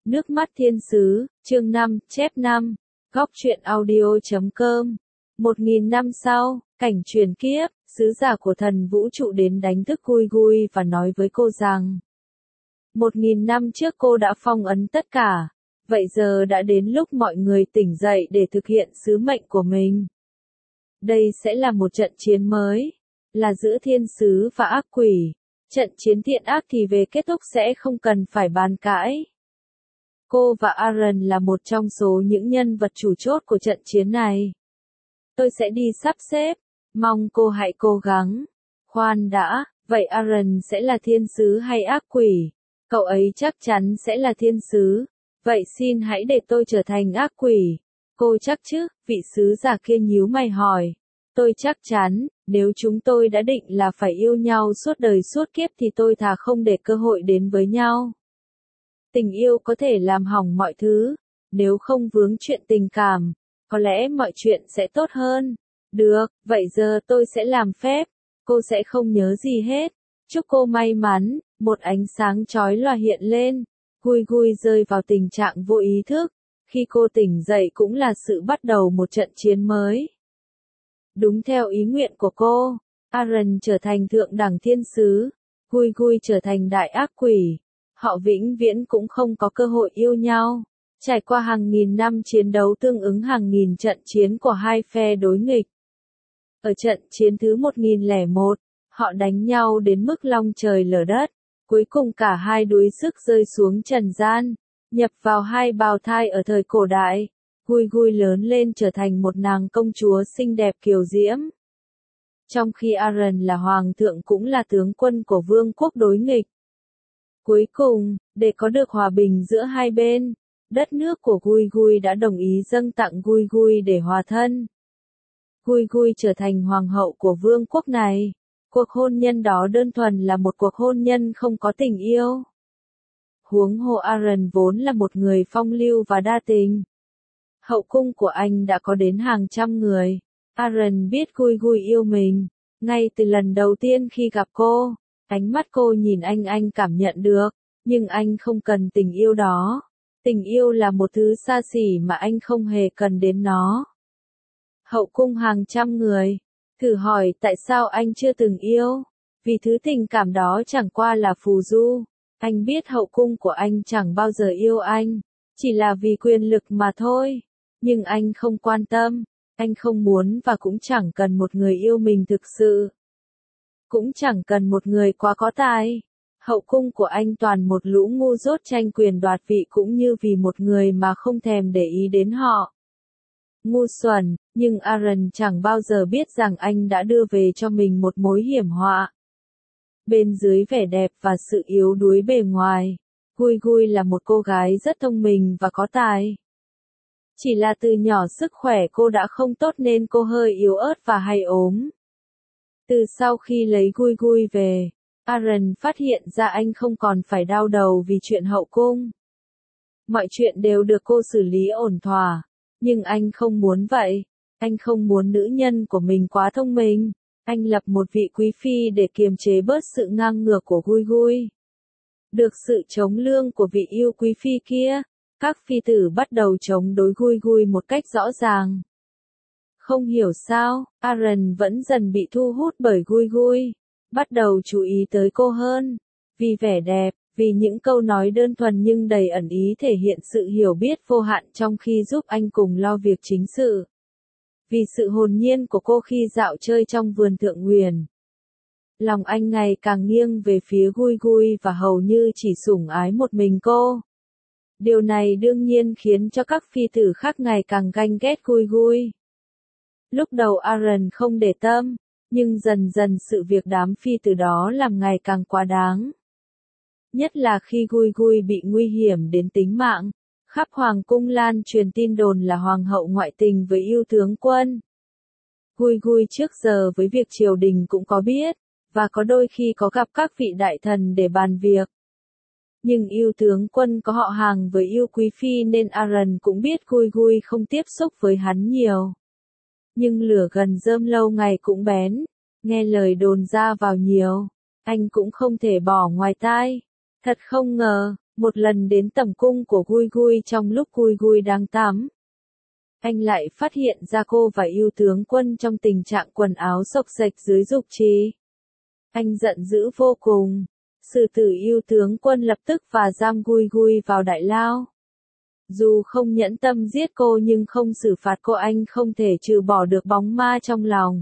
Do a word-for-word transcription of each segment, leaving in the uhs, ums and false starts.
Nước mắt thiên sứ, chương năm, chép năm, góc truyện audio chấm com. Một nghìn năm sau, cảnh truyền kiếp, sứ giả của thần vũ trụ đến đánh thức Gui Gui và nói với cô rằng một nghìn năm trước cô đã phong ấn tất cả, vậy giờ đã đến lúc mọi người tỉnh dậy để thực hiện sứ mệnh của mình. Đây sẽ là một trận chiến mới, là giữa thiên sứ và ác quỷ. Trận chiến thiện ác thì về kết thúc sẽ không cần phải bàn cãi. Cô và Aaron là một trong số những nhân vật chủ chốt của trận chiến này. Tôi sẽ đi sắp xếp, mong cô hãy cố gắng. Khoan đã, vậy Aaron sẽ là thiên sứ hay ác quỷ? Cậu ấy chắc chắn sẽ là thiên sứ. Vậy xin hãy để tôi trở thành ác quỷ. Cô chắc chứ? Vị sứ giả kia nhíu mày hỏi. Tôi chắc chắn, nếu chúng tôi đã định là phải yêu nhau suốt đời suốt kiếp thì tôi thà không để cơ hội đến với nhau. Tình yêu có thể làm hỏng mọi thứ, nếu không vướng chuyện tình cảm, có lẽ mọi chuyện sẽ tốt hơn. Được, vậy giờ tôi sẽ làm phép, cô sẽ không nhớ gì hết. Chúc cô may mắn, một ánh sáng chói lòa hiện lên, Gui Gui rơi vào tình trạng vô ý thức. Khi cô tỉnh dậy cũng là sự bắt đầu một trận chiến mới. Đúng theo ý nguyện của cô, Aaron trở thành thượng đẳng thiên sứ, Gui Gui trở thành đại ác quỷ. Họ vĩnh viễn cũng không có cơ hội yêu nhau. Trải qua hàng nghìn năm chiến đấu tương ứng hàng nghìn trận chiến của hai phe đối nghịch. Ở trận chiến thứ một nghìn lẻ một, họ đánh nhau đến mức long trời lở đất. Cuối cùng cả hai đuối sức rơi xuống trần gian, nhập vào hai bào thai ở thời cổ đại. Gui Gui lớn lên trở thành một nàng công chúa xinh đẹp kiều diễm. Trong khi Aaron là hoàng thượng cũng là tướng quân của vương quốc đối nghịch. Cuối cùng, để có được hòa bình giữa hai bên, đất nước của Gui Gui đã đồng ý dâng tặng Gui Gui để hòa thân. Gui Gui trở thành hoàng hậu của vương quốc này. Cuộc hôn nhân đó đơn thuần là một cuộc hôn nhân không có tình yêu. Huống hồ Aaron vốn là một người phong lưu và đa tình. Hậu cung của anh đã có đến hàng trăm người. Aaron biết Gui Gui yêu mình. Ngay từ lần đầu tiên khi gặp cô, ánh mắt cô nhìn anh anh cảm nhận được. Nhưng anh không cần tình yêu đó. Tình yêu là một thứ xa xỉ mà anh không hề cần đến nó. Hậu cung hàng trăm người. Thử hỏi tại sao anh chưa từng yêu? Vì thứ tình cảm đó chẳng qua là phù du. Anh biết hậu cung của anh chẳng bao giờ yêu anh. Chỉ là vì quyền lực mà thôi. Nhưng anh không quan tâm. Anh không muốn và cũng chẳng cần một người yêu mình thực sự. Cũng chẳng cần một người quá có tài. Hậu cung của anh toàn một lũ ngu dốt tranh quyền đoạt vị cũng như vì một người mà không thèm để ý đến họ. Ngu xuẩn, nhưng Aaron chẳng bao giờ biết rằng anh đã đưa về cho mình một mối hiểm họa. Bên dưới vẻ đẹp và sự yếu đuối bề ngoài, Gui Gui là một cô gái rất thông minh và có tài. Chỉ là từ nhỏ sức khỏe cô đã không tốt nên cô hơi yếu ớt và hay ốm. Từ sau khi lấy Gui Gui về, Aaron phát hiện ra anh không còn phải đau đầu vì chuyện hậu cung. Mọi chuyện đều được cô xử lý ổn thỏa. Nhưng anh không muốn vậy. Anh không muốn nữ nhân của mình quá thông minh. Anh lập một vị quý phi để kiềm chế bớt sự ngang ngược của Gui Gui. Được sự chống lương của vị yêu quý phi kia, các phi tử bắt đầu chống đối Gui Gui một cách rõ ràng. Không hiểu sao, Aaron vẫn dần bị thu hút bởi Gui Gui. Bắt đầu chú ý tới cô hơn. Vì vẻ đẹp. Vì những câu nói đơn thuần nhưng đầy ẩn ý thể hiện sự hiểu biết vô hạn trong khi giúp anh cùng lo việc chính sự. Vì sự hồn nhiên của cô khi dạo chơi trong vườn thượng nguyền. Lòng anh ngày càng nghiêng về phía Gui Gui và hầu như chỉ sủng ái một mình cô. Điều này đương nhiên khiến cho các phi tử khác ngày càng ganh ghét Gui Gui. Lúc đầu Aaron không để tâm, nhưng dần dần sự việc đám phi tử đó làm ngày càng quá đáng. Nhất là khi Gui Gui bị nguy hiểm đến tính mạng, khắp hoàng cung lan truyền tin đồn là hoàng hậu ngoại tình với yêu tướng quân. Gui Gui trước giờ với việc triều đình cũng có biết, và có đôi khi có gặp các vị đại thần để bàn việc. Nhưng yêu tướng quân có họ hàng với yêu quý phi nên Aaron cũng biết Gui Gui không tiếp xúc với hắn nhiều. Nhưng lửa gần rơm lâu ngày cũng bén, nghe lời đồn ra vào nhiều, anh cũng không thể bỏ ngoài tai. Thật không ngờ, Một lần đến tầm cung của Gui Gui trong lúc Gui Gui đang tắm. Anh lại phát hiện ra cô và yêu tướng quân trong tình trạng quần áo xộc xệch dưới dục trì. Anh giận dữ vô cùng. Sử tử yêu tướng quân lập tức và giam Gui Gui vào đại lao. Dù không nhẫn tâm giết cô nhưng không xử phạt cô, anh không thể trừ bỏ được bóng ma trong lòng.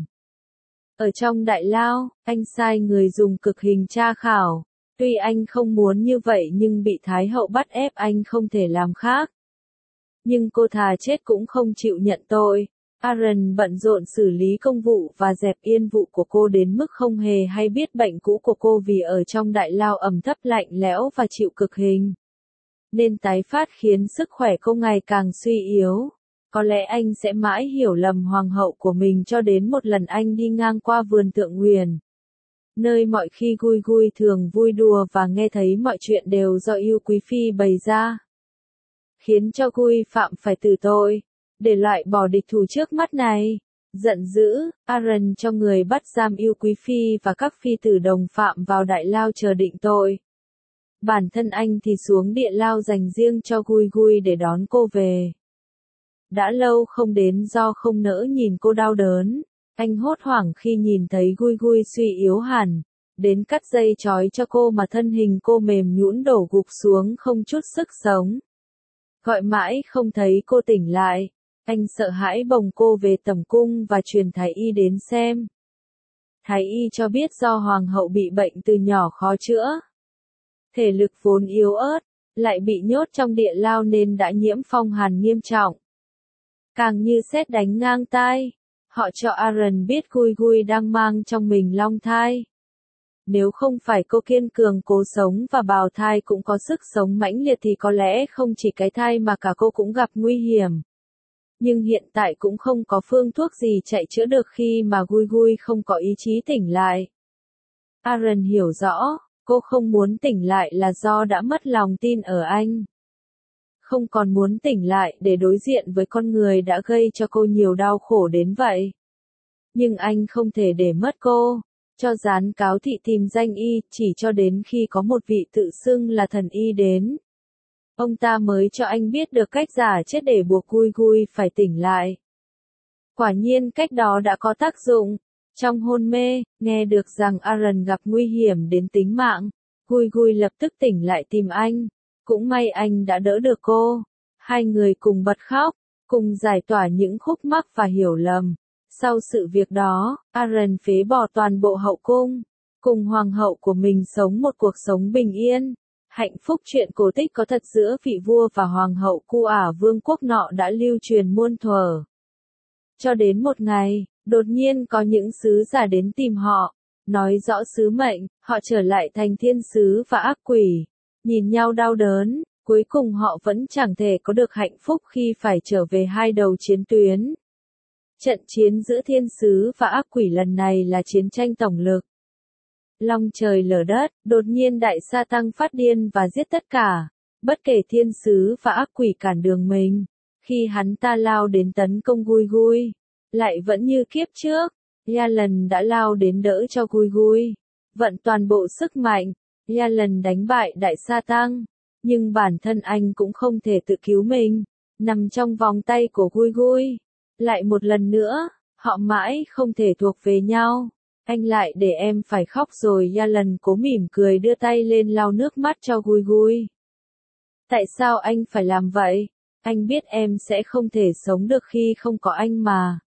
Ở trong đại lao, anh sai người dùng cực hình tra khảo. Tuy anh không muốn như vậy nhưng bị Thái hậu bắt ép anh không thể làm khác. Nhưng cô thà chết cũng không chịu nhận tội. Aaron bận rộn xử lý công vụ và dẹp yên vụ của cô đến mức không hề hay biết bệnh cũ của cô vì ở trong đại lao ẩm thấp lạnh lẽo và chịu cực hình. Nên tái phát khiến sức khỏe cô ngày càng suy yếu. Có lẽ anh sẽ mãi hiểu lầm hoàng hậu của mình cho đến một lần anh đi ngang qua vườn Thượng Huyền. Nơi mọi khi Gui Gui thường vui đùa và nghe thấy mọi chuyện đều do yêu quý phi bày ra. Khiến cho Gui phạm phải tử tội, để loại bỏ địch thủ trước mắt này. Giận dữ, Aaron cho người bắt giam yêu quý phi và các phi tử đồng phạm vào đại lao chờ định tội. Bản thân anh thì xuống địa lao dành riêng cho Gui Gui để đón cô về. Đã lâu không đến do không nỡ nhìn cô đau đớn. Anh hốt hoảng khi nhìn thấy Gui Gui suy yếu hẳn, đến cắt dây trói cho cô mà thân hình cô mềm nhũn đổ gục xuống không chút sức sống. Gọi mãi không thấy cô tỉnh lại, anh sợ hãi bồng cô về tẩm cung và truyền thái y đến xem. Thái y cho biết do hoàng hậu bị bệnh từ nhỏ khó chữa. Thể lực vốn yếu ớt, lại bị nhốt trong địa lao nên đã nhiễm phong hàn nghiêm trọng. Càng như sét đánh ngang tai. Họ cho Aaron biết Gui Gui đang mang trong mình long thai. Nếu không phải cô kiên cường cố sống và bào thai cũng có sức sống mãnh liệt thì có lẽ không chỉ cái thai mà cả cô cũng gặp nguy hiểm. Nhưng hiện tại cũng không có phương thuốc gì chạy chữa được khi mà Gui Gui không có ý chí tỉnh lại. Aaron hiểu rõ, cô không muốn tỉnh lại là do đã mất lòng tin ở anh. Không còn muốn tỉnh lại để đối diện với con người đã gây cho cô nhiều đau khổ đến vậy. Nhưng anh không thể để mất cô, cho dán cáo thị tìm danh y chỉ cho đến khi có một vị tự xưng là thần y đến. Ông ta mới cho anh biết được cách giả chết để buộc Gui Gui phải tỉnh lại. Quả nhiên cách đó đã có tác dụng. Trong hôn mê, nghe được rằng Aaron gặp nguy hiểm đến tính mạng, Gui Gui lập tức tỉnh lại tìm anh. Cũng may anh đã đỡ được cô. Hai người cùng bật khóc, cùng giải tỏa những khúc mắc và hiểu lầm. Sau sự việc đó, Aaron phế bỏ toàn bộ hậu cung, cùng hoàng hậu của mình sống một cuộc sống bình yên. Hạnh phúc. Chuyện cổ tích có thật giữa vị vua và hoàng hậu Cu Ả vương quốc nọ đã lưu truyền muôn thuở. Cho đến một ngày, đột nhiên có những sứ giả đến tìm họ, nói rõ sứ mệnh, họ trở lại thành thiên sứ và ác quỷ. Nhìn nhau đau đớn, cuối cùng họ vẫn chẳng thể có được hạnh phúc khi phải trở về hai đầu chiến tuyến. Trận chiến giữa thiên sứ và ác quỷ lần này là chiến tranh tổng lực. Long trời lở đất, đột nhiên đại sa tăng phát điên và giết tất cả, bất kể thiên sứ và ác quỷ cản đường mình. Khi hắn ta lao đến tấn công Gui Gui, lại vẫn như kiếp trước, Yalan đã lao đến đỡ cho Gui Gui. Vận toàn bộ sức mạnh, Yalan đánh bại đại sa tăng, nhưng bản thân anh cũng không thể tự cứu mình, nằm trong vòng tay của Gui Gui. Lại một lần nữa, họ mãi không thể thuộc về nhau. Anh lại để em phải khóc rồi. Yalan cố mỉm cười đưa tay lên lau nước mắt cho Gui Gui. Tại sao anh phải làm vậy? Anh biết em sẽ không thể sống được khi không có anh mà.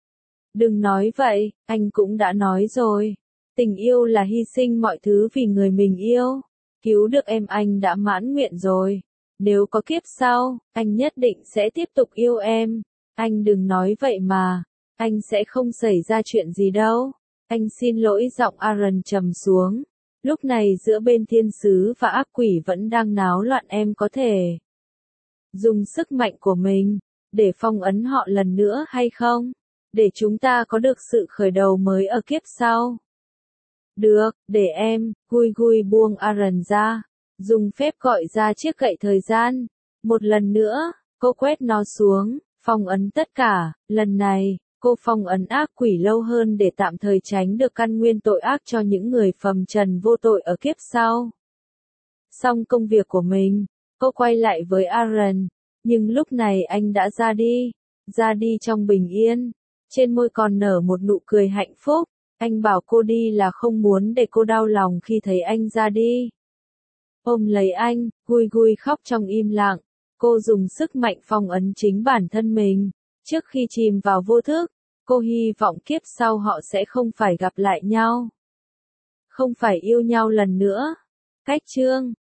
Đừng nói vậy, anh cũng đã nói rồi. Tình yêu là hy sinh mọi thứ vì người mình yêu. Cứu được em anh đã mãn nguyện rồi. Nếu có kiếp sau, anh nhất định sẽ tiếp tục yêu em. Anh đừng nói vậy mà. Anh sẽ không xảy ra chuyện gì đâu. Anh xin lỗi. Giọng Aaron trầm xuống. Lúc này giữa bên thiên sứ và ác quỷ vẫn đang náo loạn. Em có thể dùng sức mạnh của mình để phong ấn họ lần nữa hay không? Để chúng ta có được sự khởi đầu mới ở kiếp sau. Được, để em. Gui Gui buông Aaron ra, dùng phép gọi ra chiếc gậy thời gian. Một lần nữa, cô quét nó xuống, phong ấn tất cả. Lần này, cô phong ấn ác quỷ lâu hơn để tạm thời tránh được căn nguyên tội ác cho những người phàm trần vô tội ở kiếp sau. xong công việc của mình, cô quay lại với Aaron, nhưng lúc này anh đã ra đi, ra đi trong bình yên, trên môi còn nở một nụ cười hạnh phúc, anh bảo cô đi là không muốn để cô đau lòng khi thấy anh ra đi. Ôm lấy anh, Gui Gui khóc trong im lặng, cô dùng sức mạnh phong ấn chính bản thân mình, trước khi chìm vào vô thức, cô hy vọng kiếp sau họ sẽ không phải gặp lại nhau, không phải yêu nhau lần nữa. Cách chương